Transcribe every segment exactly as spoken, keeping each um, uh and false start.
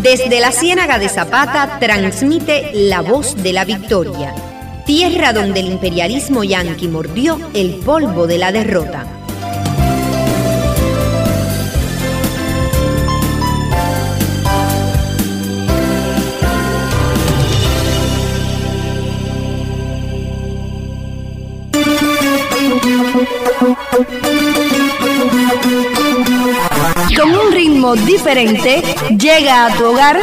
Desde la Ciénaga de Zapata transmite La Voz de la Victoria, tierra donde el imperialismo yanqui mordió el polvo de la derrota. Con un ritmo diferente, llega a tu hogar.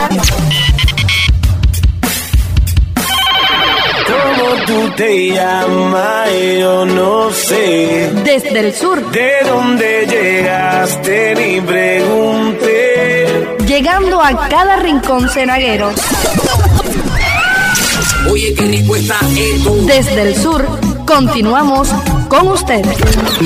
¿Cómo tú te llamas? Yo no sé. Desde el sur. ¿De dónde llegaste? Ni pregunté. Llegando a cada rincón cenaguero. Oye, qué rico está esto. Desde el sur, continuamos con ustedes.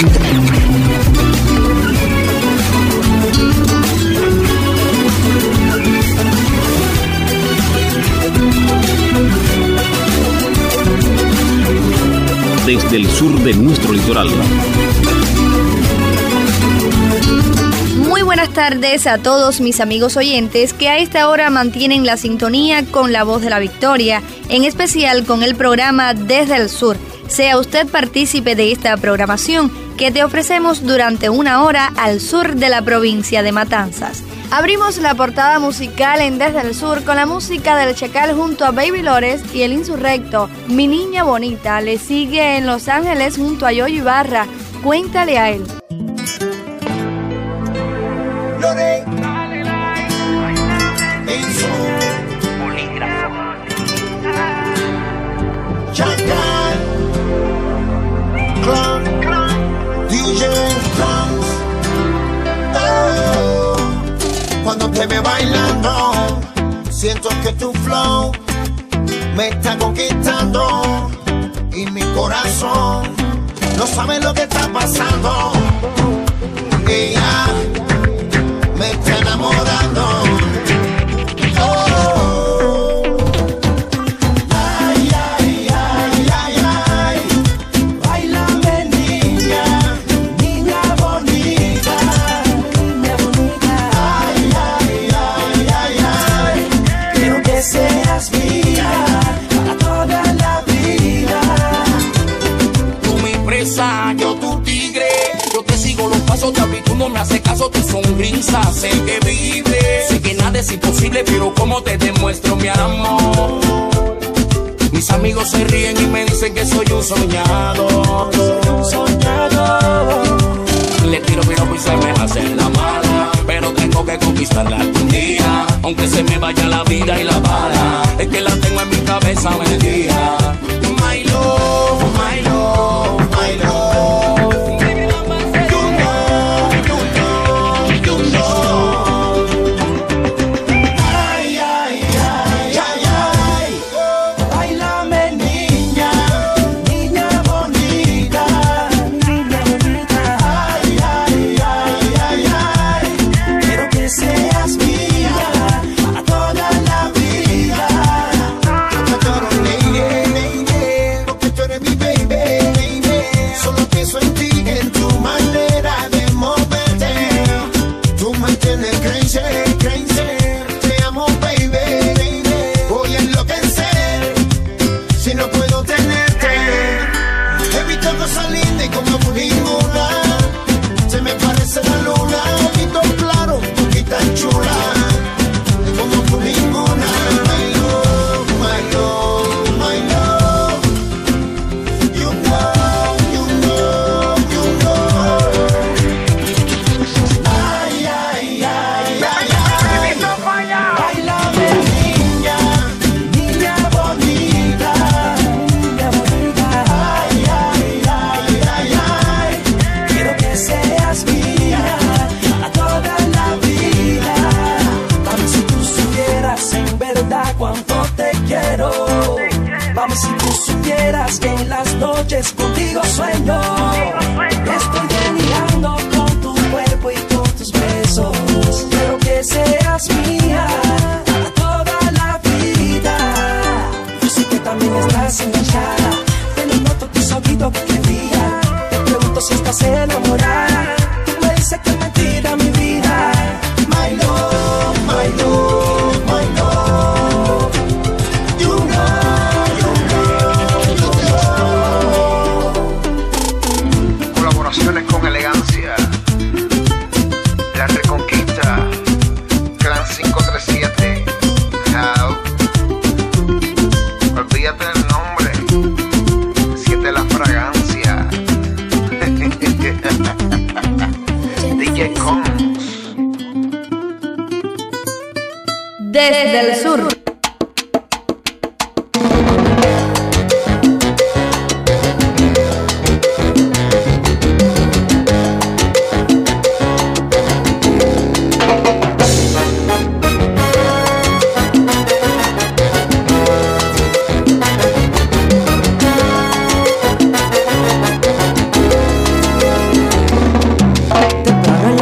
Desde el sur de nuestro litoral. Muy buenas tardes a todos mis amigos oyentes que a esta hora mantienen la sintonía con La Voz de la Victoria, en especial con el programa Desde el Sur. Sea usted partícipe de esta programación que te ofrecemos durante una hora al sur de la provincia de Matanzas. Abrimos la portada musical en Desde el Sur con la música del Chacal junto a Baby Lores y El Insurrecto. Mi Niña Bonita le sigue en Los Ángeles junto a Yoyo Ibarra. Cuéntale a él. Lore. Chacal. Clan. D J Clans. Oh. Cuando te ve bailando, siento que tu flow me está conquistando y mi corazón no sabe lo que está pasando. Ella me está enamorando. Oh. Ay, ay, ay, ay, ay. Báilame, niña, niña bonita, niña bonita. Ay, ay, ay, ay, ay. Quiero que seas mía para toda la vida. Tú mi presa, yo tu tigre. Yo te sigo los pasos, papi, tú no me haces caso. Tu sonrisa sé que vive. Sé que nada es imposible, pero como te demuestro mi amor. Mis amigos se ríen y me dicen que soy un soñador. Soy un soñador. Le tiro piropo y se me hace la mala, pero tengo que conquistarla algún día. Aunque se me vaya la vida y la bala, es que la tengo en mi cabeza metida. My love, my love, my love. Contigo sueño, estoy delirando con tu cuerpo y con tus besos. Quiero que seas mía para toda la vida. Yo sé que también estás enganchada, te lo noto tus ojitos que brillan. Te pregunto si estás enamorada, tú me dices que es mentira mi vida. My love, my love, my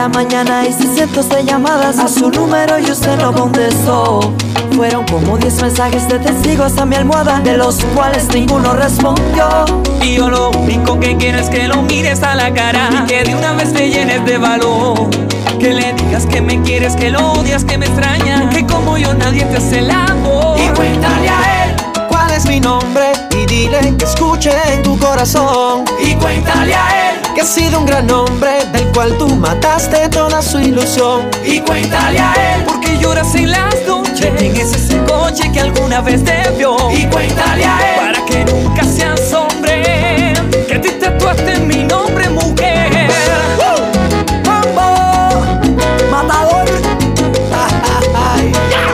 la mañana hice cientos de llamadas a su número y usted no contestó. Fueron como diez mensajes de testigos a mi almohada, de los cuales ninguno respondió. Y yo lo único que quiero es que lo mires a la cara y que de una vez te llenes de valor. Que le digas que me quieres, que lo odias, que me extraña, que como yo nadie te hace el amor. Y cuéntale a él cuál es mi nombre y dile que escuche en tu corazón. Y cuéntale a él que he sido un gran hombre del cual tú mataste toda su ilusión. Y cuéntale a él porque lloras en las noches, quién es ese coche que alguna vez te vio. Y cuéntale a él para que nunca seas hombre, que a ti te tatuaste en mi nombre, mujer. ¡Uh! ¡Mambo! ¡Matador! Ay.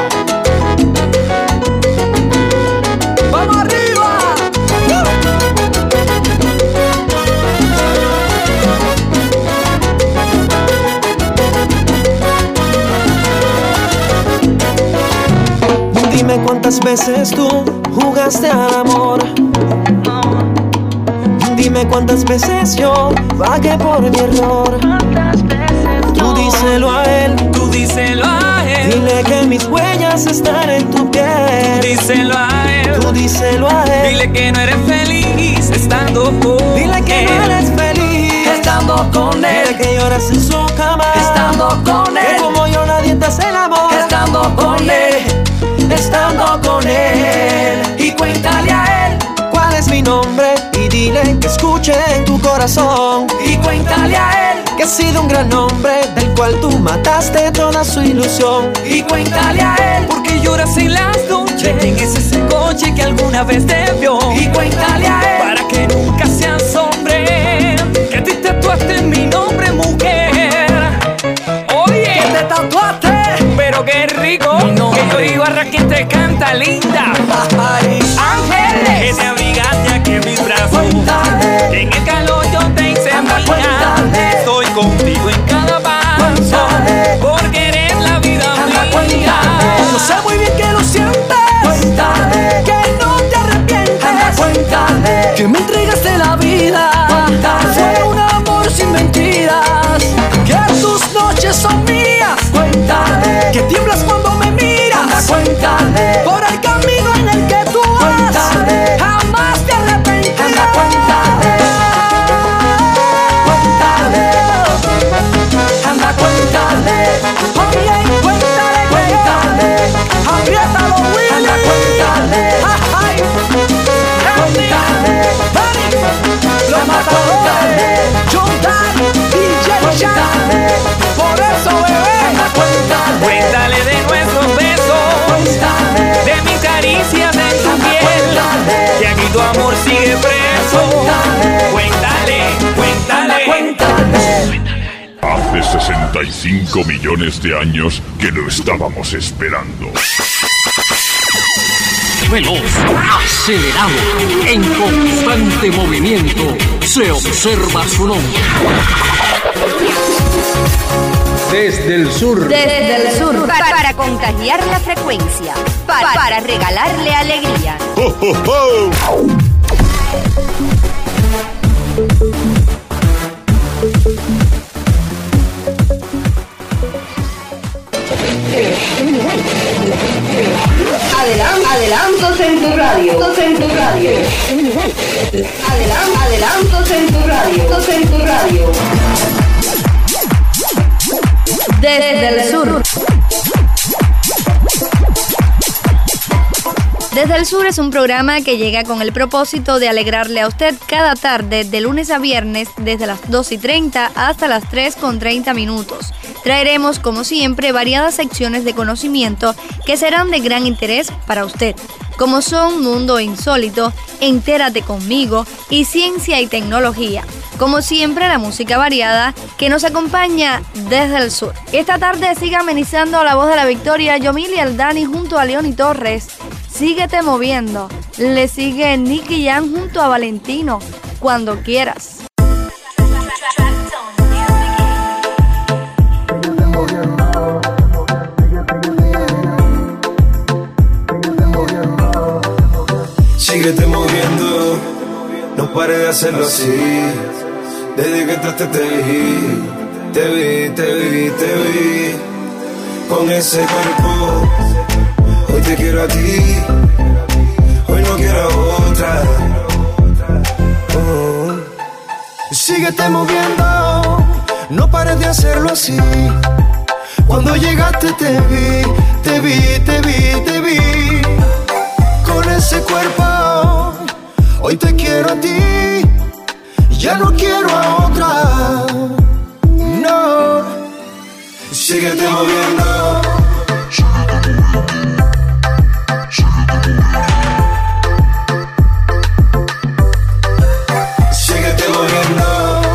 ¡Vamos arriba! Dime cuántas veces tú jugaste al amor. Dime cuántas veces yo pagué por mi error. Tú díselo a él, tú díselo a él. Dile que mis huellas están en tu piel. Díselo a él, tú díselo a él. Dile que no eres feliz estando con Dile que él. no eres feliz estando con él. Dile que lloras en su cama estando con él. Que como yo nadie te hace el amor estando con él. Estando con él. Y cuéntale a él cuál es mi nombre y dile que escuche en tu corazón. Y cuéntale a él que he sido un gran hombre del cual tú mataste toda su ilusión. Y cuéntale a él porque lloras en las noches, quién es ese coche que alguna vez te vio. Y cuéntale a él para que nunca seas hombre, que a ti te tatuaste en mi nombre, mujer. Oye, que te tatuaste, pero qué rico, que yo digo a quien te canta linda. Ay, Ángeles, que te abrigaste aquí en mis brazos. Cuéntale, que en el calor yo te hice anda, mía. Cuéntale, estoy contigo en cada paso, Cuéntale, porque eres la vida anda, mía. Cuéntale, yo sé muy bien que lo sientes. Cuéntale, que no te arrepientes. Anda, Cuéntale, que me entregaste la vida. Cuéntale, fue un amor sin mentiras. Que tus noches son mías. Cuéntale, que tiemblas cuando me miras. Anda, Cuéntale, por el camino en el que tú vas. Cuéntale, jamás te arrepentirás. Anda, Cuéntale, Cuéntale, anda, Cuéntale, oye, Cuéntale, Cuéntale, apriétalo, Willy. Anda, Cuéntale, ay, Cuéntale, Dani, los matadores, John Dan, D J Chan, por eso, bebé. Anda, Cuéntale, Cuéntale de nuestros besos, Cuéntale, de mis caricias en tu anda, piel, Cuéntale, que aquí tu amor sigue preso. Cuéntale, Cuéntale, anda, cuéntale, Cuéntale. Hace sesenta y cinco millones de años que lo estábamos esperando. Veloz, acelerado, en constante movimiento, se observa su nombre. Desde el sur. Desde el sur. Para, para contagiar la frecuencia. Para, para regalarle alegría. ¡Oh, oh, oh! Adelan- adelantos en tu radio. En tu radio. Adelan- adelantos en tu radio. En tu radio. Desde el sur. Desde el Sur es un programa que llega con el propósito de alegrarle a usted cada tarde, de lunes a viernes, desde las dos y treinta hasta las tres con treinta minutos. Traeremos, como siempre, variadas secciones de conocimiento que serán de gran interés para usted, como son Mundo Insólito, Entérate Conmigo y Ciencia y Tecnología. Como siempre, la música variada que nos acompaña desde el sur. Esta tarde sigue amenizando la voz de la victoria Yomili Aldani junto a Leoni Torres. Síguete moviendo. Le sigue Nicky Jam junto a Valentino. Cuando quieras. Síguete moviendo, no pares de hacerlo así. Desde que entraste te elegí. te vi, te vi, te vi. Con ese cuerpo, hoy te quiero a ti, hoy no quiero a otra. Oh. Síguete moviendo, no pares de hacerlo así. Cuando llegaste te vi, te vi, te vi, te vi. Con ese cuerpo, hoy te quiero a ti, ya no quiero a otra. No, síguete moviendo. Síguete moviendo.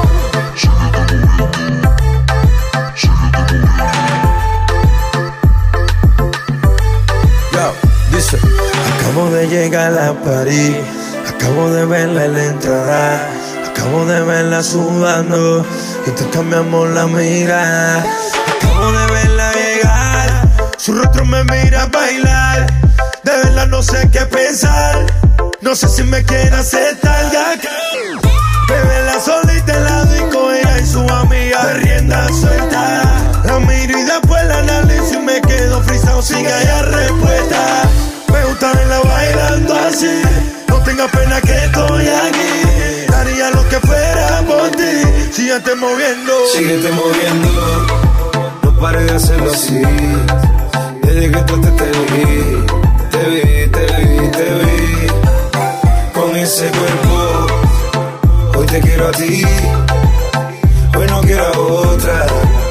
Yo, dice, acabo de llegar a París, acabo de verla en la entrada, acabo de verla sudando y te cambiamos la mirada. Acabo de verla llegar, su rostro me mira a bailar. De verdad no sé qué pensar, no sé si me quiere aceptar. Ya que beberla solita en la disco, ella y su amiga de rienda suelta. La miro y después la analizo y me quedo frisado sin hallar respuesta. Me gusta verla bailando así, no tengas pena que estoy aquí. Daría lo que fuera por ti, síguete moviendo. Síguete moviendo, no pares de hacerlo así. Desde que tú te, te vi, te vi, te vi, te vi. Con ese cuerpo, hoy te quiero a ti, hoy no quiero a otra.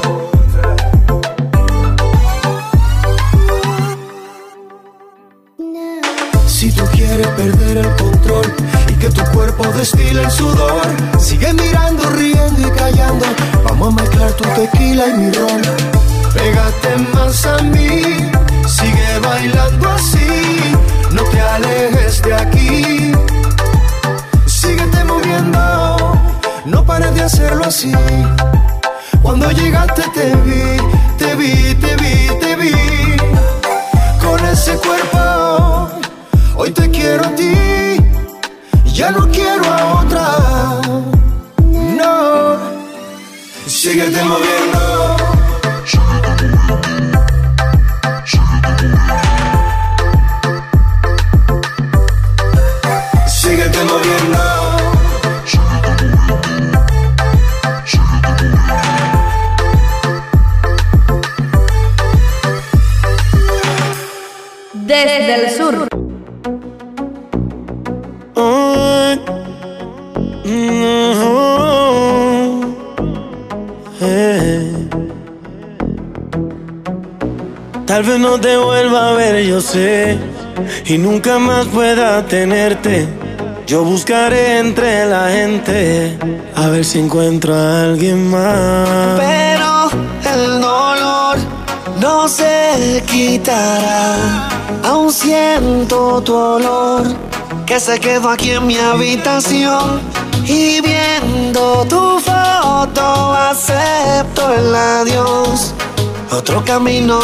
Si tú quieres perder el control y que tu cuerpo destile el sudor, sigue mirando, riendo y callando. Vamos a mezclar tu tequila y mi ron. Pégate más a mí, sigue bailando así, no te alejes de aquí. Síguete moviendo, no pares de hacerlo así. Cuando llegaste te vi, te vi, te vi, te vi. Con ese cuerpo, hoy te quiero a ti, ya no quiero a otra. No, síguete moviendo. Síguete moviendo. Desde el sur. Tal vez no te vuelva a ver, yo sé, y nunca más pueda tenerte. Yo buscaré entre la gente a ver si encuentro a alguien más. Pero el dolor no se quitará. Aún siento tu olor que se quedó aquí en mi habitación. Y viendo tu foto acepto el adiós. Otro camino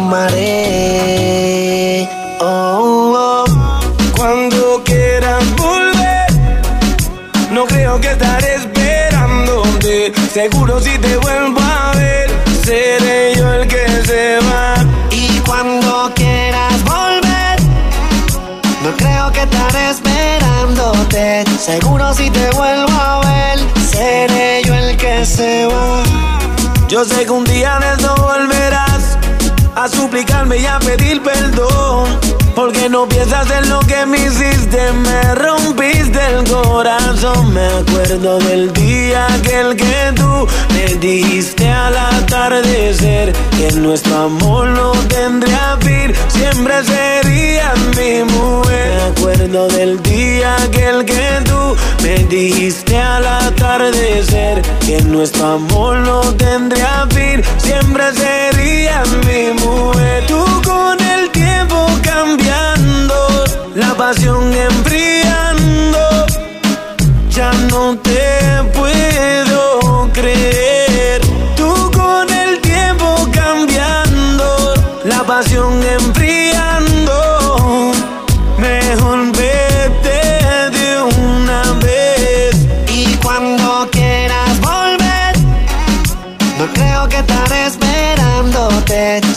tomaré. Oh, oh. Cuando quieras volver, no creo que estaré esperándote. Seguro si te vuelvo a ver, seré yo el que se va. Y cuando quieras volver, no creo que estaré esperándote. Seguro si te vuelvo a ver, seré yo el que se va. Yo sé que un día de eso volverás a suplicarme y a pedir perdón, porque no piensas en lo que me hiciste, me rompiste el corazón. Me acuerdo del día aquel que tú me dijiste al atardecer, que nuestro amor no tendría fin, siempre serías mi mujer. Me acuerdo del día aquel que tú me dijiste al atardecer, que nuestro amor no tendría fin, siempre serías mi mujer. Tú con el tiempo cambiando, la pasión enfriando, ya no te puedo creer. Tú con el tiempo cambiando, la pasión enfriando, mejor vete de una vez. Y cuando quieras volver, no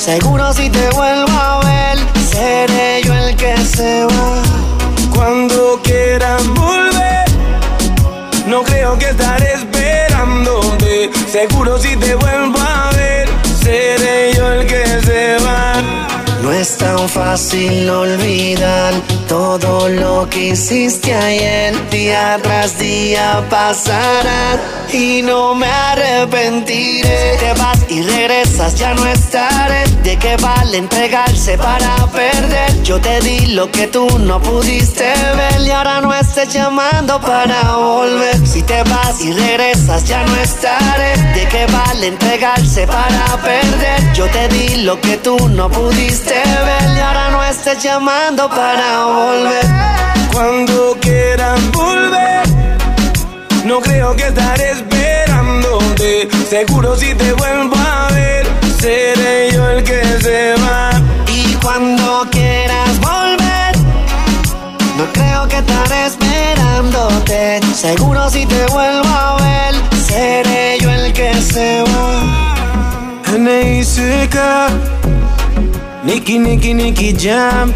Seguro si te vuelvo a ver, seré yo el que se va. Cuando quieras volver, no creo que estaré esperándote. Seguro si te vuelvo a ver, seré yo el que se va. No es tan fácil olvidar todo lo que hiciste ayer. Día tras día pasará y no me arrepentiré. Si te vas y regresas ya no estaré. ¿De qué vale entregarse para perder? Yo te di lo que tú no pudiste ver y ahora no estés llamando para volver. Si te vas y regresas ya no estaré. ¿De qué vale entregarse para perder? Yo te di lo que tú no pudiste ver y ahora no estés llamando para volver. Cuando quieras volver, no creo que estaré esperándote. Seguro si te vuelvo a ver, seré yo el que se va. Y cuando quieras volver, no creo que estaré esperándote. Seguro si te vuelvo a ver, seré yo el que se va. N I C K, Nicky, Nicky, Nicky Jam,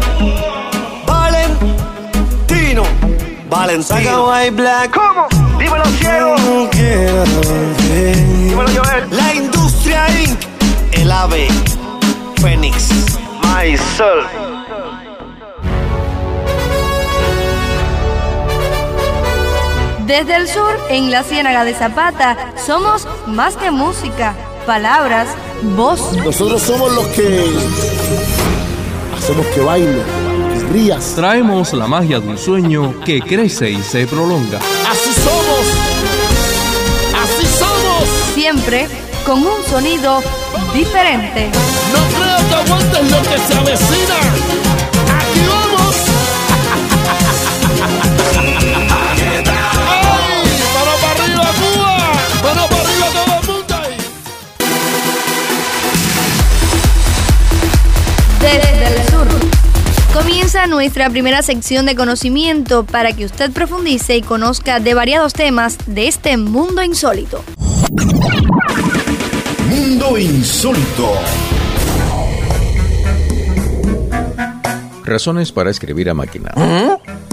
Valentino, Valentino, White Black. ¿Cómo? Dímelo, ciego. Dímelo, Joel. La Industria incorporated. El ave, Fénix, My Soul. Desde el sur, en la Ciénaga de Zapata, somos más que música, palabras, voz. Nosotros somos los que hacemos que baile, que rías. Traemos la magia de un sueño que crece y se prolonga. Así somos, así somos. Siempre con un sonido diferente. No creo que aguantes lo que se avecina. Aquí vamos. Desde el sur comienza nuestra primera sección de conocimiento para que usted profundice y conozca de variados temas de este mundo insólito. Mundo insólito. Razones para escribir a máquina. ¿Ah?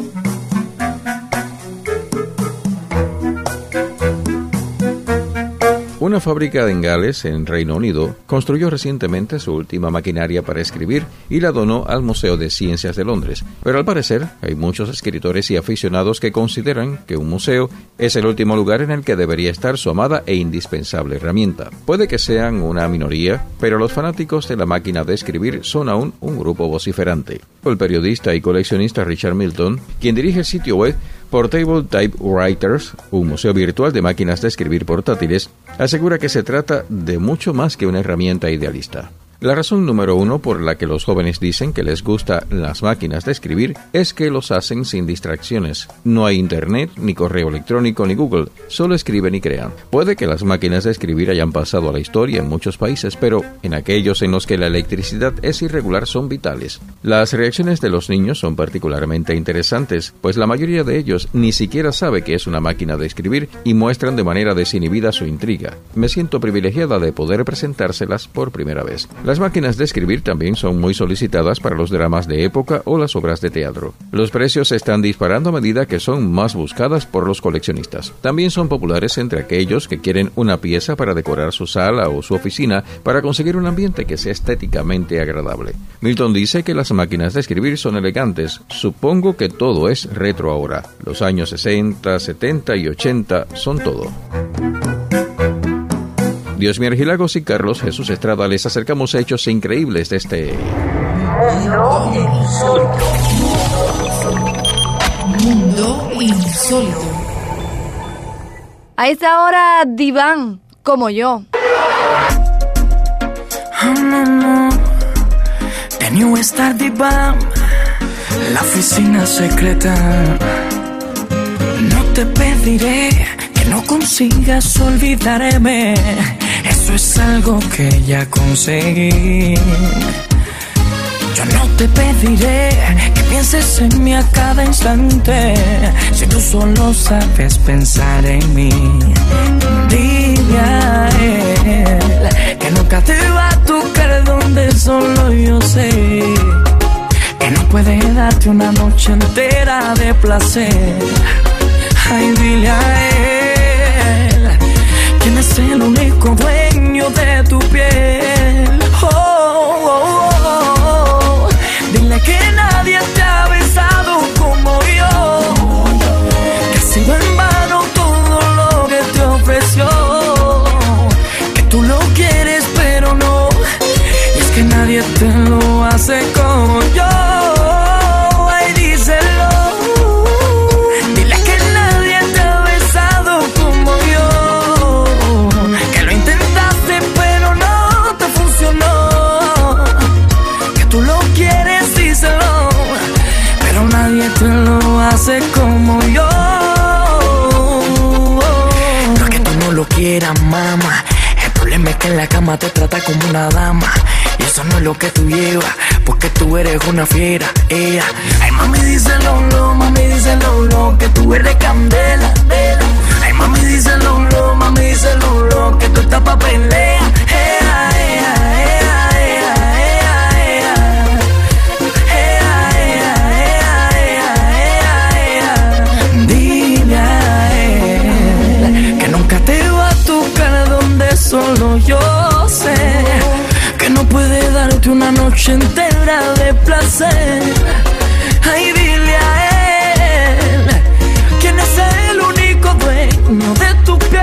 Una fábrica en Gales, en Reino Unido, construyó recientemente su última maquinaria para escribir y la donó al Museo de Ciencias de Londres. Pero al parecer, hay muchos escritores y aficionados que consideran que un museo es el último lugar en el que debería estar su amada e indispensable herramienta. Puede que sean una minoría, pero los fanáticos de la máquina de escribir son aún un grupo vociferante. El periodista y coleccionista Richard Milton, quien dirige el sitio web Portable Typewriters, un museo virtual de máquinas de escribir portátiles, asegura que se trata de mucho más que una herramienta idealista. La razón número uno por la que los jóvenes dicen que les gustan las máquinas de escribir es que los hacen sin distracciones. No hay internet, ni correo electrónico, ni Google, solo escriben y crean. Puede que las máquinas de escribir hayan pasado a la historia en muchos países, pero en aquellos en los que la electricidad es irregular son vitales. Las reacciones de los niños son particularmente interesantes, pues la mayoría de ellos ni siquiera sabe que es una máquina de escribir y muestran de manera desinhibida su intriga. Me siento privilegiada de poder presentárselas por primera vez. Las máquinas de escribir también son muy solicitadas para los dramas de época o las obras de teatro. Los precios se están disparando a medida que son más buscadas por los coleccionistas. También son populares entre aquellos que quieren una pieza para decorar su sala o su oficina para conseguir un ambiente que sea estéticamente agradable. Milton dice que las máquinas de escribir son elegantes. Supongo que todo es retro ahora. Los años sesenta, setenta y ochenta son todo. Diosmir Argilagos y Carlos Jesús Estrada les acercamos a hechos increíbles de este Mundo Insólito. Mundo Insólito. A esta hora, diván, como yo. Oh, no, no. The New Star Diván, la oficina secreta. No te pediré que no consigas olvidarme. Eso es algo que ya conseguí. Yo no te pediré que pienses en mí a cada instante, si tú solo sabes pensar en mí. Dile a él que nunca te va a tocar donde solo yo sé, que no puede darte una noche entera de placer. Ay, dile a él quién es el único dueño de tu piel. Oh, oh, oh, oh. Dile que nadie te ha besado como yo, que ha sido en vano todo lo que te ofreció, que tú lo quieres pero no, y es que nadie te lo hace como yo. Ay, díselo. Dile que nadie te ha besado como yo, que lo intentaste pero no te funcionó, que tú lo quieres, díselo, pero nadie te lo hace como yo. No es que tú no lo quieras, mamá, el problema es que en la cama te trata como una dama, y eso no es lo que tú llevas, porque tú eres una fiera, ella. Ay, mami, díselo, lo, mami, díselo, lo, que tú eres candela, candela. Ay, mami, díselo, lo, mami, díselo, lo, que tú estás pa' pelea. Ea, ea, ea, ea, ea, ea. Ea, ea, ea, ea, ea. Dile a él que nunca te va a tocar donde solo yo sé, que no puede darte una noche entera de placer. Ay, dile a él quién es el único dueño de tu piel.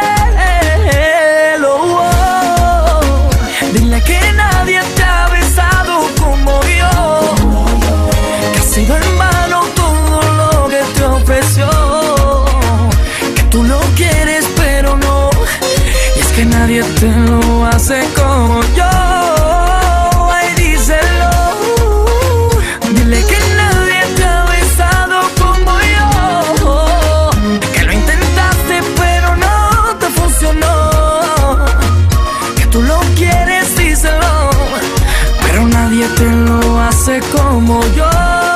Oh, oh. Dile que nadie te ha besado como yo, que ha sido en vano todo lo que te ofreció, que tú lo quieres pero no, y es que nadie te lo hace como yo. Ay, díselo. Dile que nadie te ha besado como yo, que lo intentaste pero no te funcionó, que tú lo quieres, díselo, pero nadie te lo hace como yo.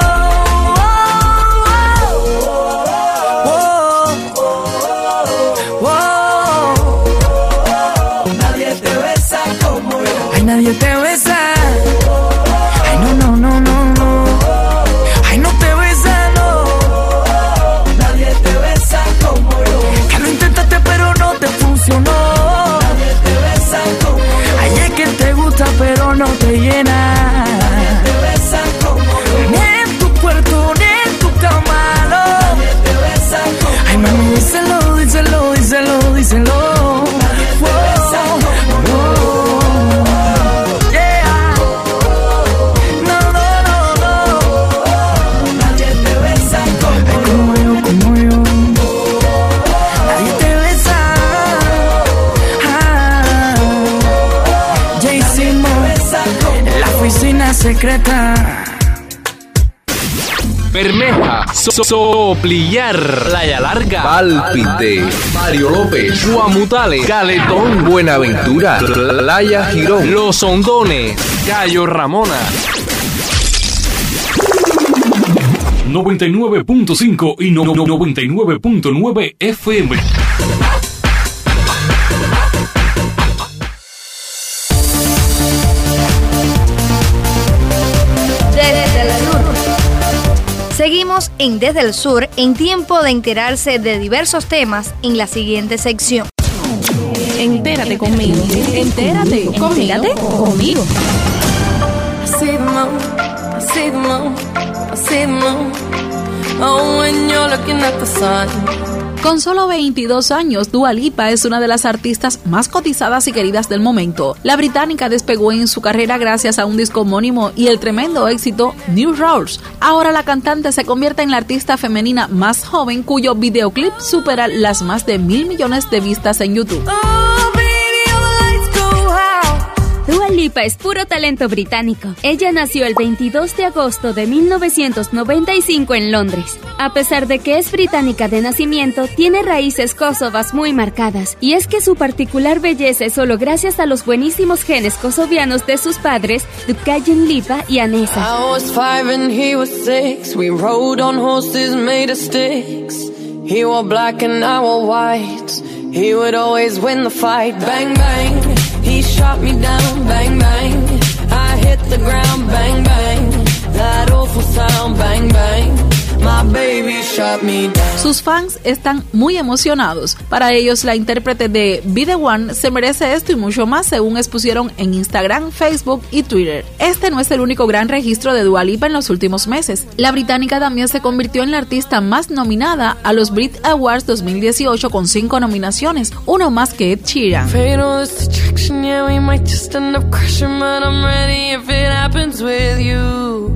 Nadie te besa. Ay, no, no, no, no, no. Ay, no te besa, no. Nadie te besa como yo. Que lo intentaste pero no te funcionó. Nadie te besa como yo. Ay, es que te gusta pero no te llena. Nadie te besa como yo. Ni en tu cuerpo ni en tu cama, no. Nadie te besa como yo. Ay, mami, díselo, díselo, díselo, díselo. Secreta. Bermeja, so Soplillar, Playa Larga, Pálpite, Mario López, Guamutale, Caletón, Buenaventura, Playa Girón, Los Hondones, Cayo Ramona. noventa y nueve punto cinco y no, no, noventa y nueve punto nueve F M. Seguimos en Desde el Sur, en tiempo de enterarse de diversos temas en la siguiente sección. Entérate conmigo. Entérate conmigo. Entérate conmigo. I see the moon, I see the moon, I see the moon. Oh, when you're looking at the sun. Con solo veintidós años, Dua Lipa es una de las artistas más cotizadas y queridas del momento. La británica despegó en su carrera gracias a un disco homónimo y el tremendo éxito New Rules. Ahora la cantante se convierte en la artista femenina más joven cuyo videoclip supera las más de mil millones de vistas en YouTube. Oh, baby, all the lights go out. Dua Lipa es puro talento británico. Ella nació el veintidós de agosto de mil novecientos noventa y cinco en Londres. A pesar de que es británica de nacimiento, tiene raíces kosovas muy marcadas. Y es que su particular belleza es solo gracias a los buenísimos genes kosovianos de sus padres, Dukhajan Lipa y Anesa. I was five and he was six. We rode on horses made of sticks. He wore black and I wore white. He would always win the fight. Bang, bang. He shot me down, bang bang. I hit the ground, bang bang. That awful sound, bang bang. My baby shot me down. Sus fans están muy emocionados. Para ellos, la intérprete de Be The One se merece esto y mucho más, según expusieron en Instagram, Facebook y Twitter. Este no es el único gran registro de Dua Lipa en los últimos meses. La británica también se convirtió en la artista más nominada a los Brit Awards dos mil dieciocho con cinco nominaciones, uno más que Ed Sheeran. Fatal is attraction, yeah, we might just end up crashing, but I'm ready if it happens with you.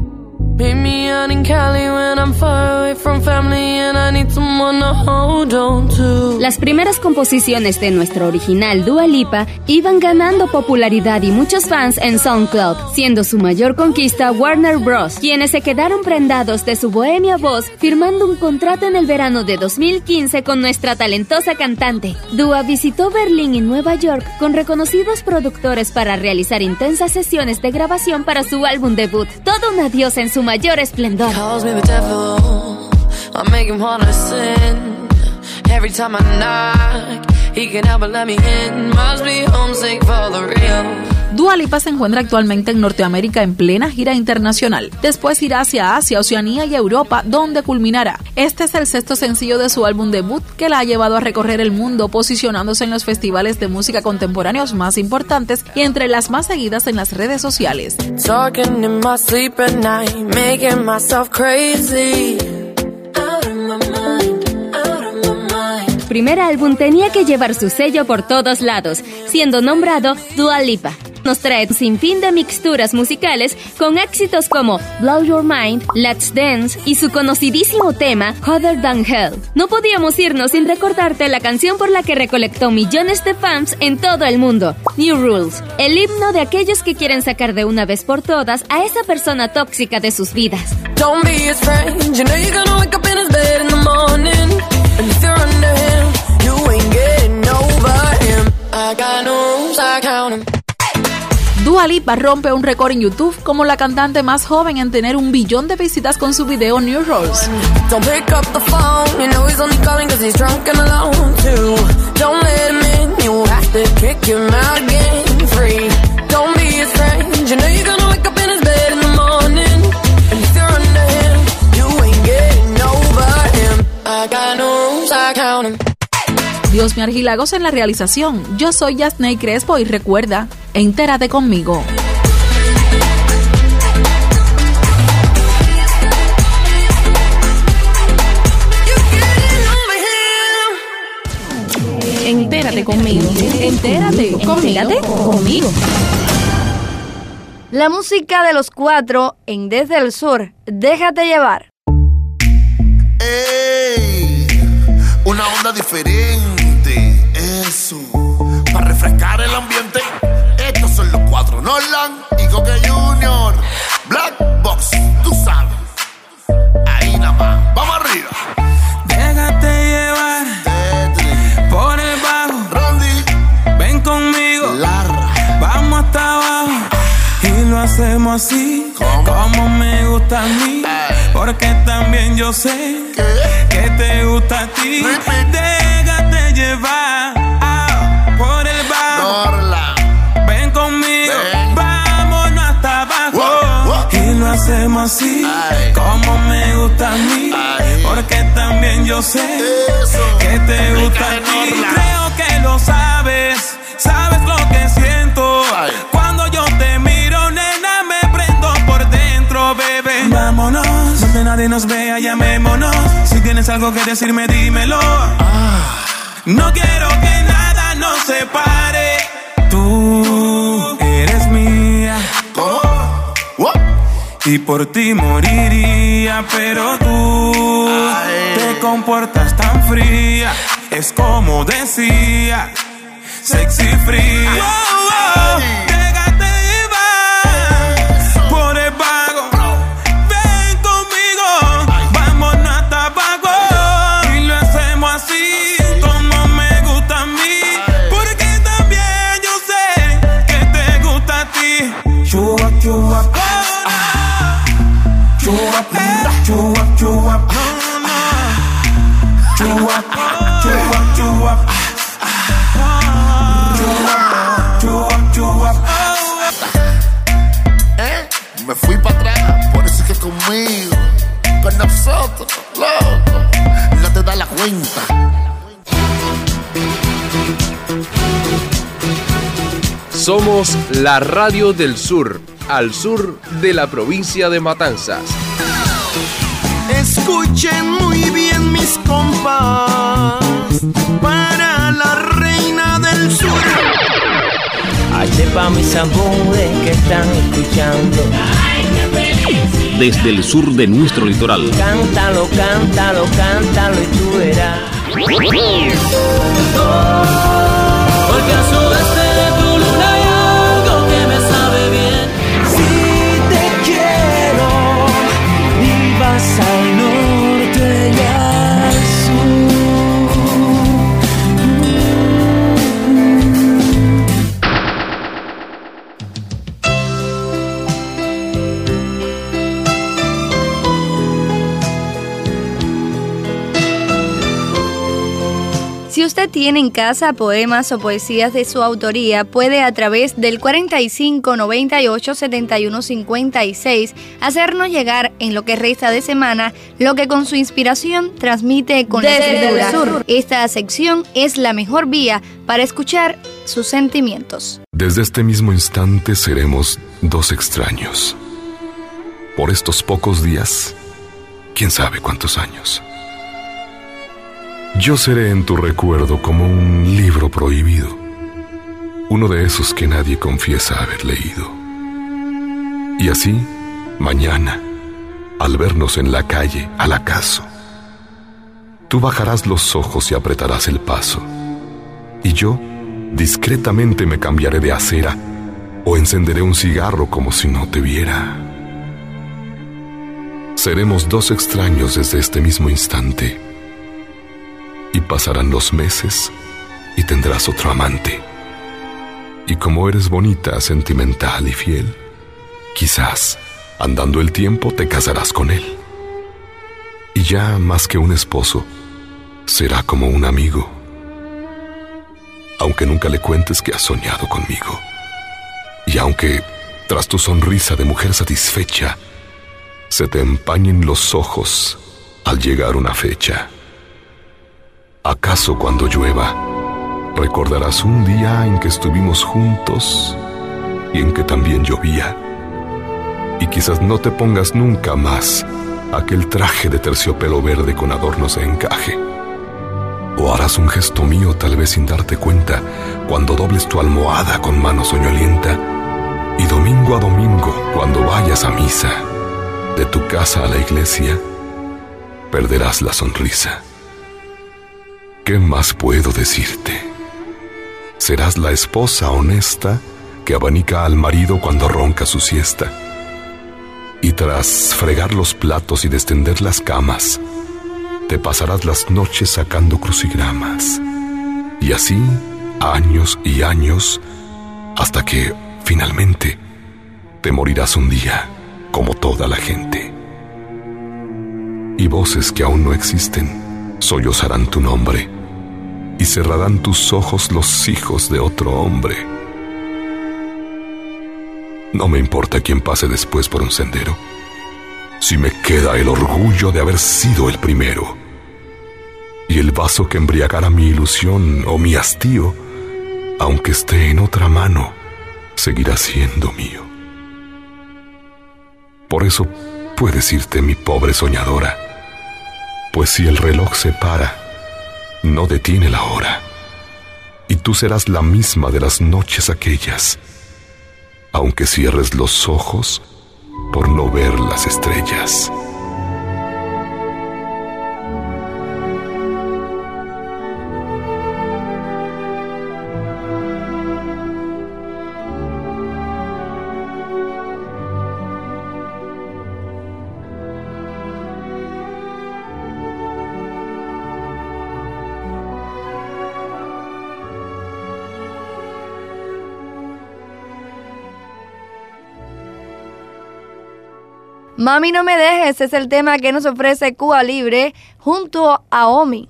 Meet me out in Cali when I'm far away from family and I need someone to hold on to. Las primeras composiciones de nuestro original Dua Lipa iban ganando popularidad y muchos fans en SoundCloud, siendo su mayor conquista Warner Bros., quienes se quedaron prendados de su bohemia voz, firmando un contrato en el verano de dos mil quince con nuestra talentosa cantante. Dua visitó Berlín y Nueva York con reconocidos productores para realizar intensas sesiones de grabación para su álbum debut, Toda una diosa en su mayor esplendor. Calls me the devil, I make him wanna sin. Every time I knock, he can help but let me in. Must be homesick for the real. Dua Lipa se encuentra actualmente en Norteamérica en plena gira internacional. Después irá hacia Asia, Oceanía y Europa, donde culminará. Este es el sexto sencillo de su álbum debut que la ha llevado a recorrer el mundo, posicionándose en los festivales de música contemporáneos más importantes y entre las más seguidas en las redes sociales. Talking in my sleep at night, making myself crazy. Out of my mind, out of my mind. Su primer álbum tenía que llevar su sello por todos lados, siendo nombrado Dua Lipa. Nos trae un sinfín de mixturas musicales con éxitos como Blow Your Mind, Let's Dance y su conocidísimo tema Hotter Than Hell. No podíamos irnos sin recordarte la canción por la que recolectó millones de fans en todo el mundo, New Rules, el himno de aquellos que quieren sacar de una vez por todas a esa persona tóxica de sus vidas. Don't be his friend, you know you're gonna wake up in his bed in the morning. And if you're under him, you ain't getting over him. I got no rules, I count him. Dua Lipa rompe un récord en YouTube como la cantante más joven en tener un billón de visitas con su video New Rules. Don't pick up the phone, you know he's only calling cause he's drunk and alone too. Don't let him in, you have to kick him out again free. Don't be his friend, you know you're gonna wake up in his bed in the morning. And if you're under him, you ain't getting over him. I got no rules, I count him. Dios me Argilagos en la realización. Yo soy Yasney Crespo y recuerda, entérate conmigo. Entérate conmigo. Entérate Entérate conmigo. La música de los cuatro en Desde el Sur. Déjate llevar. ¡Ey! Una onda diferente. Eso. Para refrescar el ambiente. Estos son los cuatro. Nolan y Coque Junior. Black Box. Tú sabes. Ahí nada más. Vamos arriba. Déjate llevar por el bajo. Rondi. Ven conmigo. Larra. Vamos hasta abajo. Y lo hacemos así. ¿Cómo? Como me gusta a mí. Ay. Porque también yo sé ¿Qué? que te gusta a ti. Repeat. Déjate llevar ah, por el bajo. Norla. Ven conmigo. Ven. Vámonos hasta abajo. Wow, wow. Y lo hacemos así. Ay. Como me gusta a mí. Ay. Porque también yo sé Eso. que te gusta a Venga, ti. Norla. Creo que lo sabes. Sabes lo que siento. Ay. Cuando yo te miro, nena, me prendo por dentro, bebé. Vámonos, donde nadie nos vea, llamémonos. Si tienes algo que decirme, dímelo. Ah. No quiero que nada nos separe. Tú eres mía. ¿Cómo? What? Y por ti moriría, pero tú Ay. te comportas tan fría. Es como decía, sexy fría. Oh, oh, déjate llevar por el vago. Ven conmigo, vámonos hasta abajo. Y lo hacemos así, como me gusta a mí. Porque también yo sé que te gusta a ti. Chuba, chuba, chuba, chuba, chuba, chuba, chuba, chuba. cuenta. Somos la radio del sur, al sur de la provincia de Matanzas. Escuchen muy bien mis compas, para la reina del sur. Hace pa' mis amores que están escuchando. ¡Ay, qué feliz! Desde el sur de nuestro litoral. Cántalo, cántalo, cántalo y tú verás. Porque al sudeste de tu luna hay algo que me sabe bien. Si te quiero y vas al norte y al sur. Si usted tiene en casa poemas o poesías de su autoría, puede a través del cuarenta y cinco, noventa y ocho, setenta y uno, cincuenta y seis hacernos llegar en lo que resta de semana lo que con su inspiración transmite con la escritura. Sur. Esta sección es la mejor vía para escuchar sus sentimientos. Desde este mismo instante seremos dos extraños. Por estos pocos días, quién sabe cuántos años. Yo seré en tu recuerdo como un libro prohibido, uno de esos que nadie confiesa haber leído. Y así, mañana, al vernos en la calle, al acaso, tú bajarás los ojos y apretarás el paso, y yo discretamente me cambiaré de acera o encenderé un cigarro como si no te viera. Seremos dos extraños desde este mismo instante. Y pasarán los meses y tendrás otro amante. Y como eres bonita, sentimental y fiel, quizás, andando el tiempo, te casarás con él. Y ya más que un esposo, será como un amigo. Aunque nunca le cuentes que has soñado conmigo. Y aunque, tras tu sonrisa de mujer satisfecha, se te empañen los ojos al llegar una fecha. ¿Acaso cuando llueva, recordarás un día en que estuvimos juntos y en que también llovía? Y quizás no te pongas nunca más aquel traje de terciopelo verde con adornos de encaje. O harás un gesto mío tal vez sin darte cuenta cuando dobles tu almohada con mano soñolienta. Y domingo a domingo, cuando vayas a misa, de tu casa a la iglesia, perderás la sonrisa. ¿Qué más puedo decirte? Serás la esposa honesta que abanica al marido cuando ronca su siesta. Y tras fregar los platos y destender las camas, te pasarás las noches sacando crucigramas. Y así, años y años, hasta que, finalmente, te morirás un día, como toda la gente. Y voces que aún no existen sollozarán tu nombre y cerrarán tus ojos los hijos de otro hombre. No me importa quién pase después por un sendero, si me queda el orgullo de haber sido el primero. Y el vaso que embriagara mi ilusión o mi hastío, aunque esté en otra mano, seguirá siendo mío. Por eso puedes irte, mi pobre soñadora, pues si el reloj se para, no detiene la hora, y tú serás la misma de las noches aquellas, aunque cierres los ojos por no ver las estrellas. Mami no me dejes es el tema que nos ofrece Cuba Libre junto a Omi.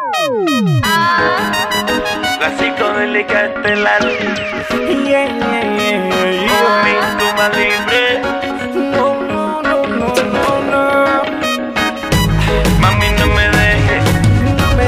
La psicodélica estelar. Yeah, yeah, yeah. Omi, Cuba Libre. No, no, no, no, no, no. Mami no me dejes, no me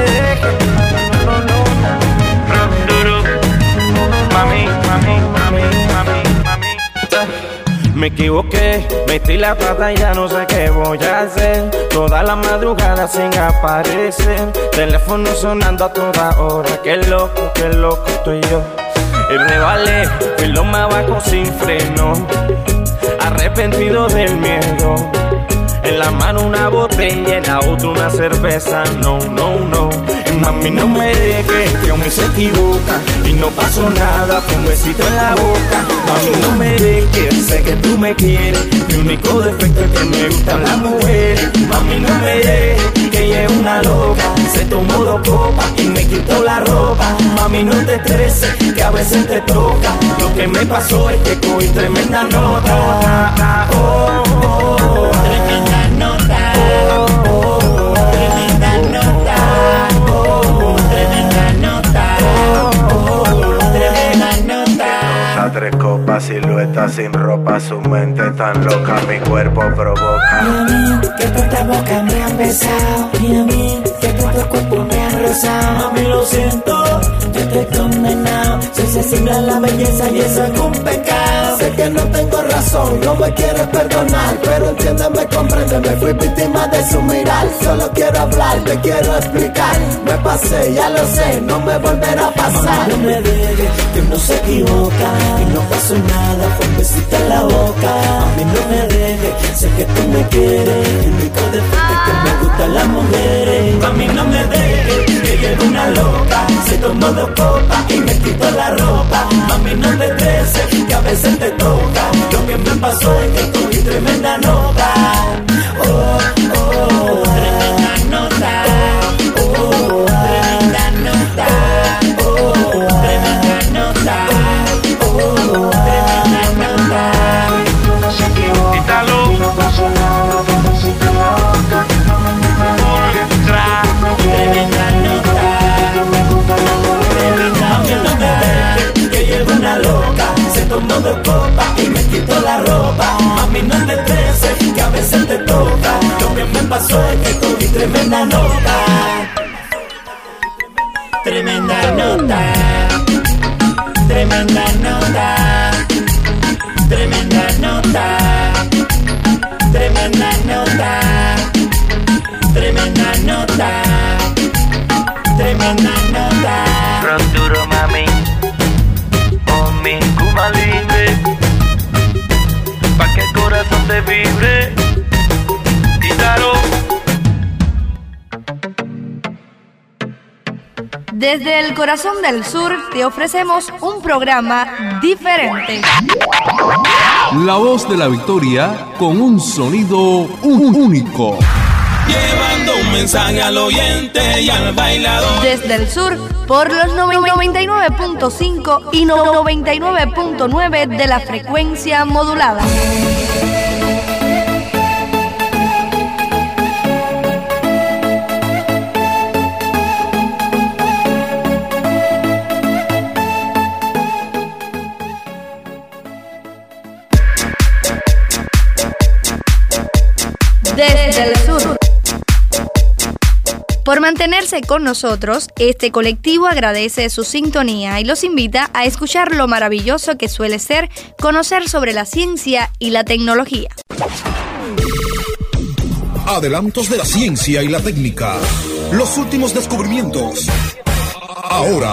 equivoqué, metí la pata y ya no sé qué voy a hacer. Toda la madrugada sin aparecer, teléfono sonando a toda hora. Qué loco, qué loco estoy yo. Y me vale, fui lo más bajo sin freno, arrepentido del miedo. En la mano una botella, en la otra una cerveza. No, no, no. Mami, no me dejes, que aún se equivoca y no pasó nada, fue un besito en la boca. Mami, no me dejes, sé que tú me quieres. Mi único defecto es que me gustan las mujeres. Mami, no me dejes, que ella es una loca. Se tomó dos copas y me quitó la ropa. Mami, no te estreses, que a veces te toca. Lo que me pasó es que cogí tremenda nota. Oh, oh, oh. Tremenda nota. Oh, oh, oh. Tremenda nota. Tres copas, silueta sin ropa, su mente tan loca, mi cuerpo provoca. Mira a mí, que tanta boca me han besado. Mira a mí, que tanto cuerpo me han rozado. Mami, lo siento, yo estoy condenado. Soy sensible a la belleza y eso es un pecado. Sé que no tengo razón, no me quieres perdonar, pero entiéndeme, compréndeme, fui víctima de su mirar. Solo quiero hablar, te quiero explicar. Me pasé, ya lo sé, no me volverá a pasar. Mami, no me dejes, que uno se equivoca y no pasó nada, fue un besito en la boca. Mami, no me dejes, sé que tú me quieres. El único defecto es que me gustan las mujeres. Mami, no me dejes, que ella es una loca. Se tomó dos copas y me quitó la ropa. Mami, no te estreses, que a veces te toca. Lo que me pasó es que cogí tremenda nota. Oh, oh, oh. Tremenda nota. Oh, oh, tremenda nota. Oh, tremenda nota. Tomó dos copas y me quitó la ropa. Mami, no te estreses, que a veces te toca. Lo que me pasó es que cogí tremenda nota. Tremenda nota. Tremenda nota. Tremenda nota. Tremenda nota. Tremenda nota. Tremenda nota. Rock duro, mami. Mi Cuba libre, pa' que el corazón te vibre. Quítalo. Desde el corazón del sur te ofrecemos un programa diferente. La voz de la victoria con un sonido único. Llevando un mensaje al oyente y al bailador. Desde el sur, por los noventa y nueve punto cinco y noventa y nueve punto nueve de la frecuencia modulada. Desde el sur. Por mantenerse con nosotros, este colectivo agradece su sintonía y los invita a escuchar lo maravilloso que suele ser conocer sobre la ciencia y la tecnología. Adelantos de la ciencia y la técnica. Los últimos descubrimientos. Ahora.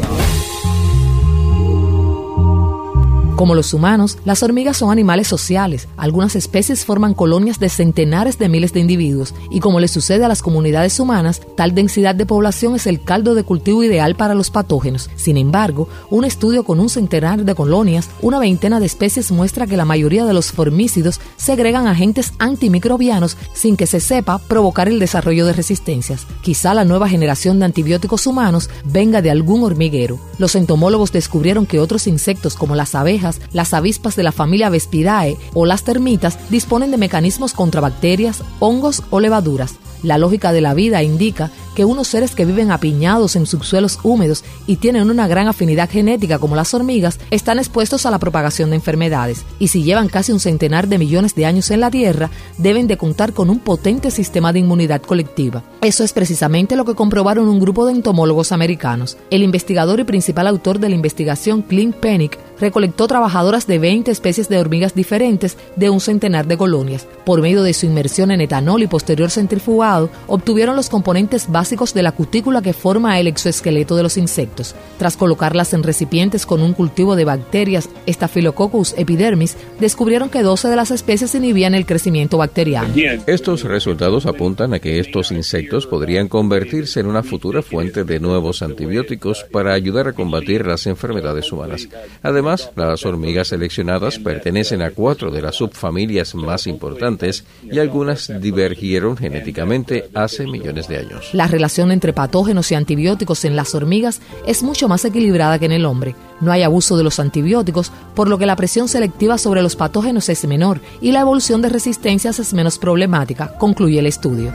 Como los humanos, las hormigas son animales sociales. Algunas especies forman colonias de centenares de miles de individuos y como le sucede a las comunidades humanas, tal densidad de población es el caldo de cultivo ideal para los patógenos. Sin embargo, un estudio con un centenar de colonias, una veintena de especies muestra que la mayoría de los formícidos segregan agentes antimicrobianos sin que se sepa provocar el desarrollo de resistencias. Quizá la nueva generación de antibióticos humanos venga de algún hormiguero. Los entomólogos descubrieron que otros insectos como las abejas, las avispas de la familia Vespidae o las termitas disponen de mecanismos contra bacterias, hongos o levaduras. La lógica de la vida indica que unos seres que viven apiñados en subsuelos húmedos y tienen una gran afinidad genética como las hormigas están expuestos a la propagación de enfermedades y si llevan casi un centenar de millones de años en la Tierra deben de contar con un potente sistema de inmunidad colectiva. Eso es precisamente lo que comprobaron un grupo de entomólogos americanos. El investigador y principal autor de la investigación Clint Pennick recolectó trabajadoras de veinte especies de hormigas diferentes de un centenar de colonias. Por medio de su inmersión en etanol y posterior centrifugado, obtuvieron los componentes básicos de la cutícula que forma el exoesqueleto de los insectos. Tras colocarlas en recipientes con un cultivo de bacterias Staphylococcus epidermis, descubrieron que doce de las especies inhibían el crecimiento bacteriano. Estos resultados apuntan a que estos insectos podrían convertirse en una futura fuente de nuevos antibióticos para ayudar a combatir las enfermedades humanas. Además, las hormigas seleccionadas pertenecen a cuatro de las subfamilias más importantes y algunas divergieron genéticamente hace millones de años. La relación entre patógenos y antibióticos en las hormigas es mucho más equilibrada que en el hombre. No hay abuso de los antibióticos, por lo que la presión selectiva sobre los patógenos es menor y la evolución de resistencias es menos problemática, concluye el estudio.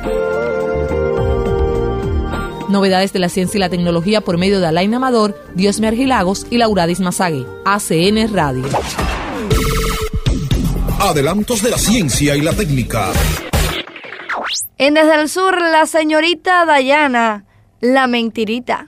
Novedades de la ciencia y la tecnología por medio de Alain Amador, Diosme Argilagos y Lauradis Mazague. A C N Radio. Adelantos de la ciencia y la técnica. En Desde el Sur, la señorita Dayana, la mentirita.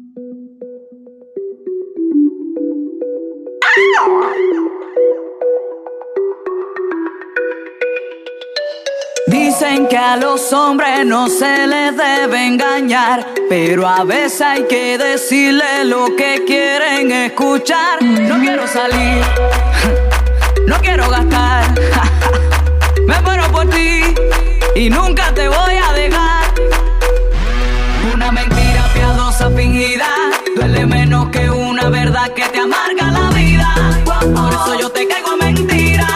Dicen que a los hombres no se les debe engañar, pero a veces hay que decirle lo que quieren escuchar. No quiero salir, no quiero gastar, me muero por ti y nunca te voy a dejar. Una mentira piadosa fingida duele menos que una verdad que te amarga la vida. Por eso yo te caigo a mentira.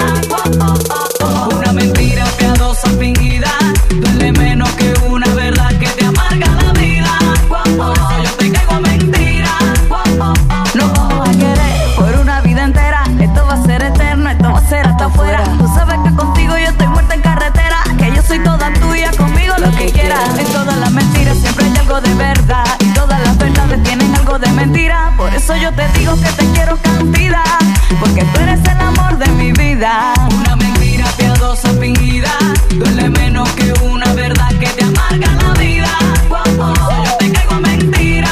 Una mentira piadosa fingida duele menos que una verdad que te amarga la vida. Por eso yo te caigo a mentira. No vamos a querer por una vida entera. Esto va a ser eterno, esto va a ser hasta afuera. Tú sabes que contigo yo estoy muerta en carretera, que yo soy toda tuya, conmigo lo que quieras. En todas las mentiras siempre hay algo de verdad y todas las verdades tienen algo de mentira. Por eso yo te digo que te quiero cantidad, porque tú eres el amor de mi vida. Una mentira piadosa fingida duele menos que una verdad que te amarga la vida. Por eso yo te caigo a mentira.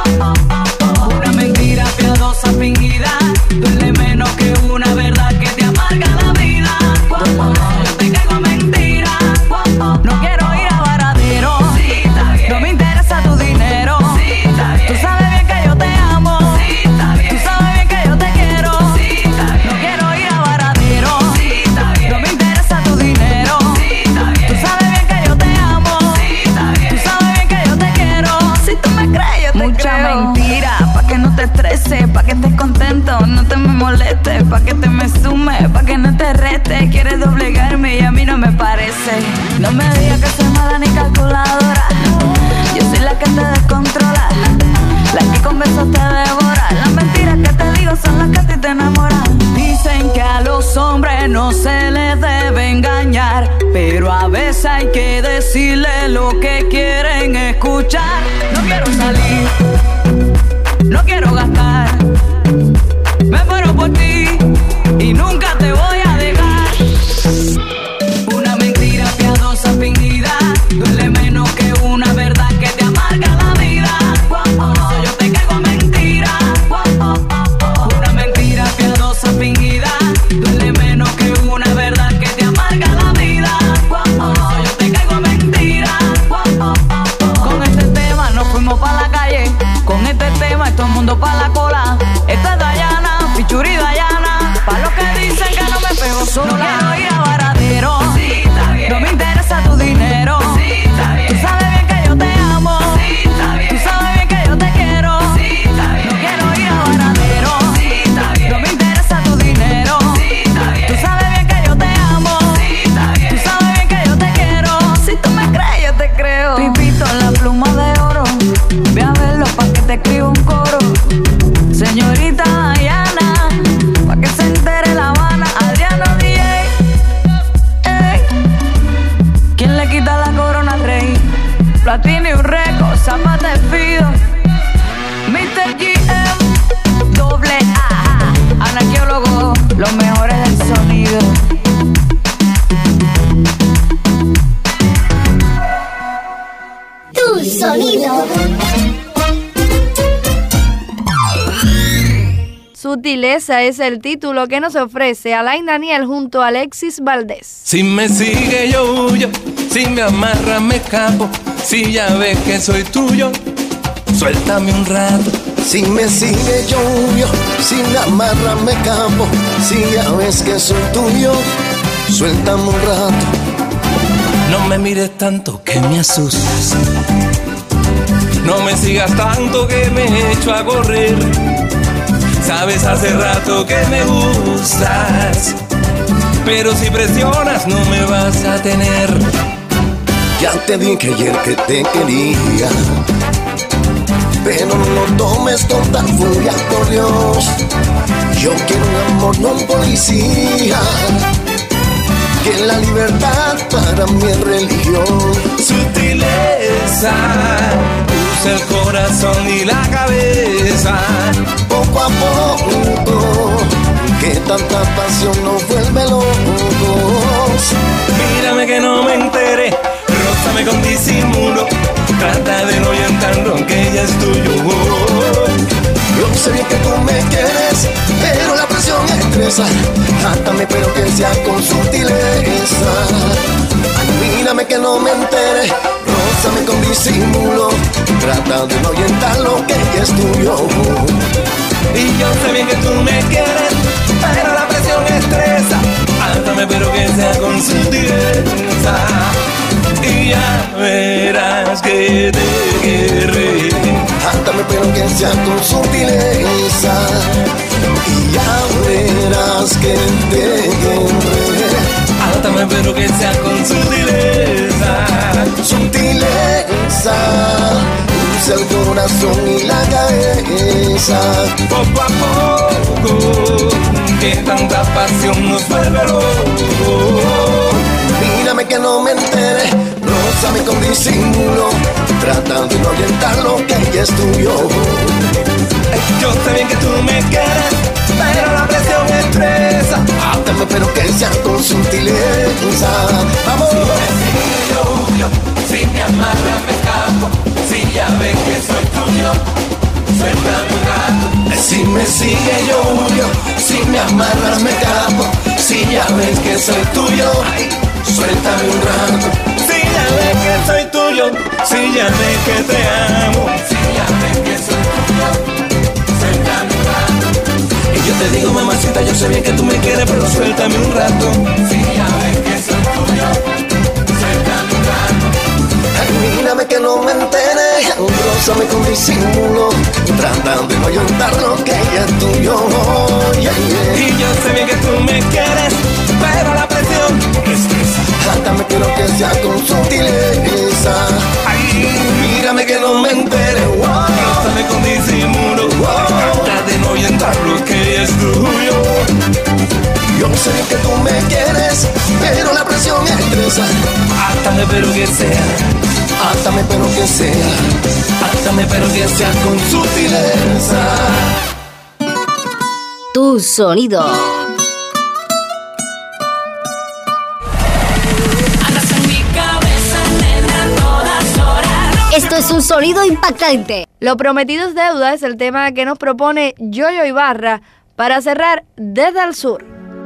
Una mentira piadosa fingida duele menos que una verdad que te amarga la vida. Por eso yo te caigo a mentira. No quiero ir a varadero, sí, está bien. No me interesa tu dinero, sí, está bien. Tú sabes bien que yo te amo, sí, está bien. Tú sabes bien que yo te quiero, sí, está bien. No quiero ir a varadero, sí, está bien. No me interesa tu dinero, sí, está bien. Tú sabes bien que yo te amo, sí, está bien. Tú sabes bien que yo te quiero. Si tú me crees, yo te Mucha creo. Mucha mentira, pa' que no te estreses, pa' que estés contento, no te me molestes, pa' que te me sume, pa' que no te reste. Quieres doblegarme y a mí no me parece. No me digas que soy mala ni calculadora, yo soy la que te descontrola, la que con besos te devora. Las mentiras que te digo son las que a ti te enamoran. Dicen que a los hombres no se les debe engañar, pero a veces hay que decirle lo que quieren escuchar. No quiero salir, no quiero gastar, me muero por ti y nunca te voy a dejar. Una mentira piadosa fingida duele menos que una verdad que te amarga la vida. Por eso yo te caigo a mentira. Una mentira piadosa fingida duele menos que una verdad que te amarga la vida. Por eso yo te caigo a mentira. Con este tema nos fuimos pa' la calle, con este tema todo el mundo pa' la cola. Esta es Dayana, Pichuri Dayana, pa' los que dicen que no me pego sola. No quiero ir a varadero, sí, está bien. No me interesa tu dinero, sí, está bien. Tú sabes bien que yo te amo, sí, está bien. Tú sabes bien que yo te quiero, sí, está bien. No quiero ir a varadero, sí, está bien. No me interesa tu dinero, sí, está bien. Tú sabes bien que yo te amo, sí, está bien. Tú sabes bien que yo te quiero. Si tú me crees, yo te creo. Pipito en la pluma de oro, ve a verlo pa' que te escriba un coro. Señorita Dayana, pa' que se entere La Habana. Adriano D J, ey. ¿Quién le quita la corona al rey? Platino y un récord, Zapata de Fido, mister G M, doble A, Anarqueólogo, los mejores del sonido. Tu sonido. Sutileza es el título que nos ofrece Alain Daniel junto a Alexis Valdés. Si me sigue yo huyo, si me amarra me escapo, si ya ves que soy tuyo, suéltame un rato. Si me sigue yo huyo, si me amarra me escapo, si ya ves que soy tuyo, suéltame un rato. No me mires tanto que me asustas, no me sigas tanto que me echo a correr. Sabes hace rato que me gustas, pero si presionas no me vas a tener. Ya te dije ayer que te quería, pero no tomes con tal furia, por Dios. Yo quiero un amor, no un policía, que la libertad para mi religión. Sutileza, usa el corazón y la cabeza. Poco a poco, que tanta pasión nos vuelve locos. Mírame que no me entere, rózame con disimulo, trata de no ahuyentarlo aunque ella es tuyo. Yo sé bien que tú me quieres, pero la presión estresa. Trátame pero que sea con sutileza. Ay, mírame que no me entere, rózame con disimulo, trata de no ahuyentar lo que ella es tuyo. Y yo sé bien que tú me quieres, pero la presión estresa. Trátame pero que sea con sutileza. Y ya verás que te querré. Trátame pero que sea con sutileza. Y ya verás que te querré. Trátame pero que sea con sutileza. Sutileza, usa el corazón y la cabeza. Poco a poco, que tanta pasión nos vuelve locos. Mírame que no me entere, rózame con disimulo, trata de no ahuyentar lo que ella es tuyo. Yo sé bien que tú me quieres, pero la presión estresa. Trátame pero que sea con sutileza. Vamos. Si me sigue yo huyo, si me amarra me escapo, si ya ves que soy tuyo, suéltame un rato. Si me sigue yo huyo, si me amarras me escapo, si ya ves que soy tuyo, suéltame un rato. Si ya ves que soy tuyo, si ya ves que te amo, si ya ves que soy tuyo, suéltame un rato. Y yo te digo mamacita, yo sé bien que tú me quieres, pero suéltame un rato. Si ya ves que soy tuyo, suéltame un rato. Ay, mírame que no me entere, rózame con disimulo, trata de no ahuyentar lo que ella es tuyo. Yeah, yeah. Y yo sé bien que tú me quieres, pero la presión estresa. Trátame pero que sea con sutileza. Ay, mírame que no me entere, wow. Rózame con disimulo, wow. Trata de no ahuyentar lo que es tuyo. Yo sé que tú me quieres, pero la presión estresa. Átame pero que sea, átame pero que sea, átame pero que sea con sutileza. Tu sonido. Esto es un sonido impactante. Lo prometido es deuda es el tema que nos propone Yoyo Ibarra para cerrar Desde el Sur.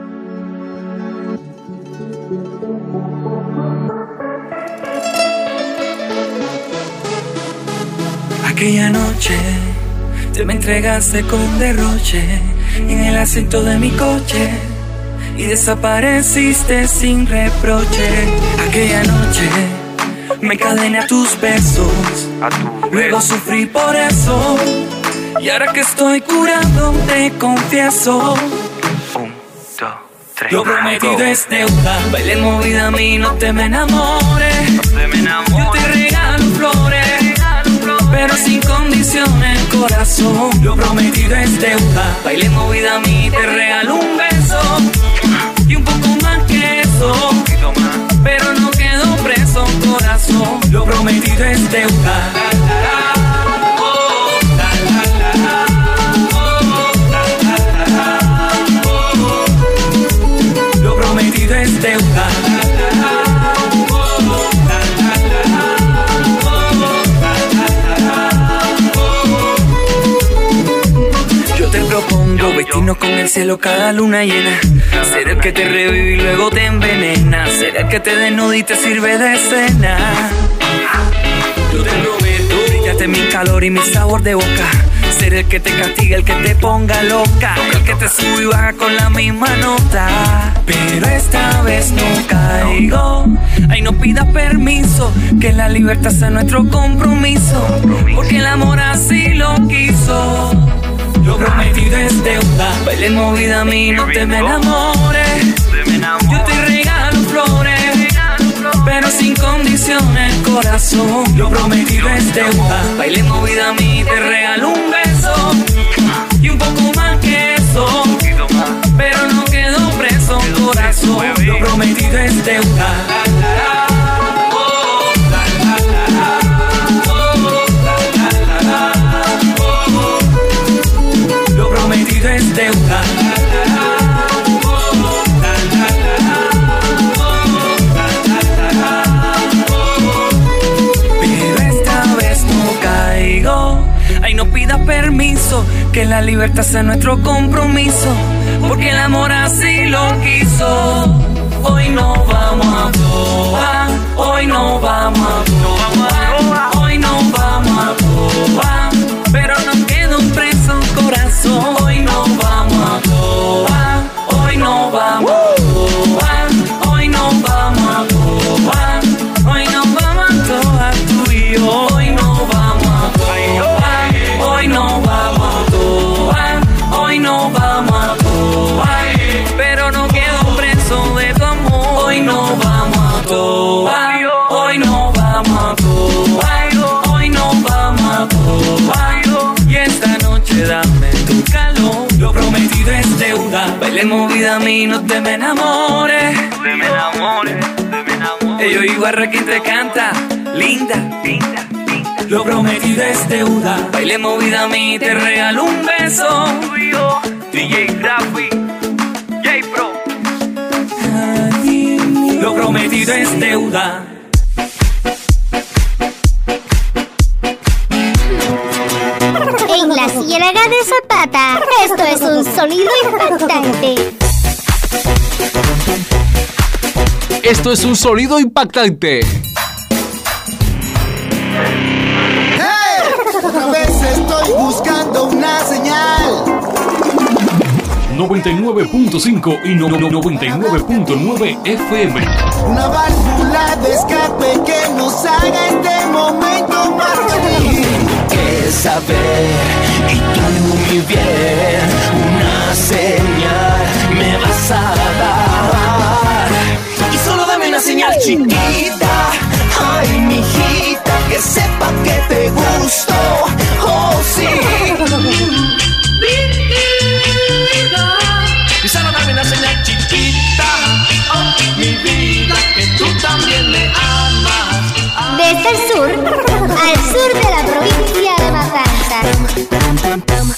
Aquella noche te me entregaste con derroche en el asiento de mi coche y desapareciste sin reproche. Aquella noche me encadené a tus besos, a tu luego sufrí por eso y ahora que estoy curado te confieso. Un, dos, tres. Lo prometido es deuda, baile movida a mí, no te me enamores. No te me enamores. Yo te regalo flores, pero sin condiciones, corazón. Lo prometido es deuda, baile movida a mí, te regalo un beso y un poco más que eso, pero no quedo preso, corazón. Lo prometido es deuda. Lo prometido es deuda. Yo te propongo vestirnos con el cielo cada luna llena. Ser el que te revive y luego te envenena. Ser el que te desnuda y te sirve de cena. Yo te prometo brillarte mi calor y mi sabor de boca. Ser el que te castiga, el que te ponga loca. El que te sube y baja con la misma nota. Pero esta vez no caigo. Ay, no pidas permiso, que la libertad sea nuestro compromiso. Porque el amor así lo quiso. Lo prometido es deuda. Bailemos vida a mí, no te me enamores. Yo te regalo flores, pero sin condiciones, corazón. Lo prometido es deuda. Bailemos vida a mí, te regalo un beso y un poco más que eso, pero no quedo preso, corazón. Lo prometido es deuda. Lo prometido es deuda. Ay, no pidas permiso, que la libertad sea nuestro compromiso. Porque el amor así lo quiso. Hoy no vamos a probar, hoy no vamos a probar, hoy no vamos a probar, pero no queda un preso corazón. Hoy no vamos a probar, hoy no vamos a probar, hoy no vamos a probar, hoy no vamos a probar tú y yo. Hoy no vamos a probar, hoy no vamos a probar, hoy no vamos a probar, pero no quedo preso de tu amor. Hoy no vamos a probar, hoy no vamos a probar, hoy no vamos a probar, y esta noche dame tu calor. Lo prometido es deuda. Bailemos vida a mí, no te me enamores. Te me enamores, te me enamores. Ellos igual quien te canta, linda, linda. Lo prometido es deuda. Bailemos vida a mí, te regalo un beso. D J Graffi, J Pro. Lo prometido es deuda. En la Ciénaga de Zapata, esto es un sonido impactante. Esto es un sonido impactante. Otra vez estoy buscando una señal. noventa y nueve punto cinco y noventa y nueve punto nueve F M. Una válvula de escape que nos haga este momento más feliz. Que saber y tú mi bien, una señal me vas a dar. Y solo dame una señal chiquita. Ay, mijita, que sepa que te gusto. Oh, sí. Y solo dame una señal chiquita. Oh, mi vida, que tú también me amas. Desde el sur, al sur de la provincia de Matanzas.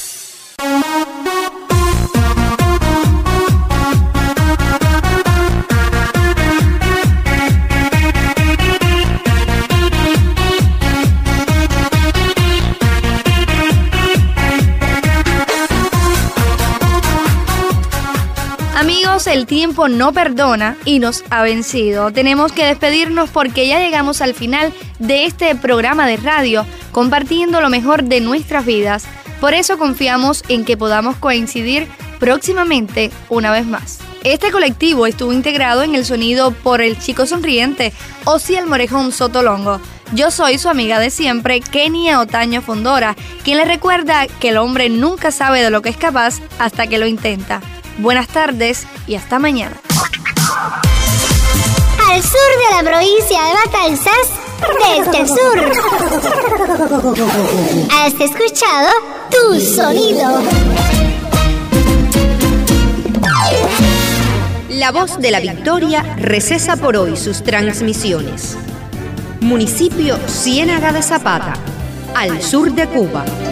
Amigos, el tiempo no perdona y nos ha vencido. Tenemos que despedirnos porque ya llegamos al final de este programa de radio, compartiendo lo mejor de nuestras vidas. Por eso confiamos en que podamos coincidir próximamente una vez más. Este colectivo estuvo integrado en el sonido por el chico sonriente Osiel Morejón Sotolongo. Yo soy su amiga de siempre, Kenia Otaño Fondora, quien le recuerda que el hombre nunca sabe de lo que es capaz hasta que lo intenta. Buenas tardes y hasta mañana. Al sur de la provincia de Matanzas, desde el sur. Has escuchado Tu Sonido. La Voz de la Victoria recesa por hoy sus transmisiones. Municipio Ciénaga de Zapata, al sur de Cuba.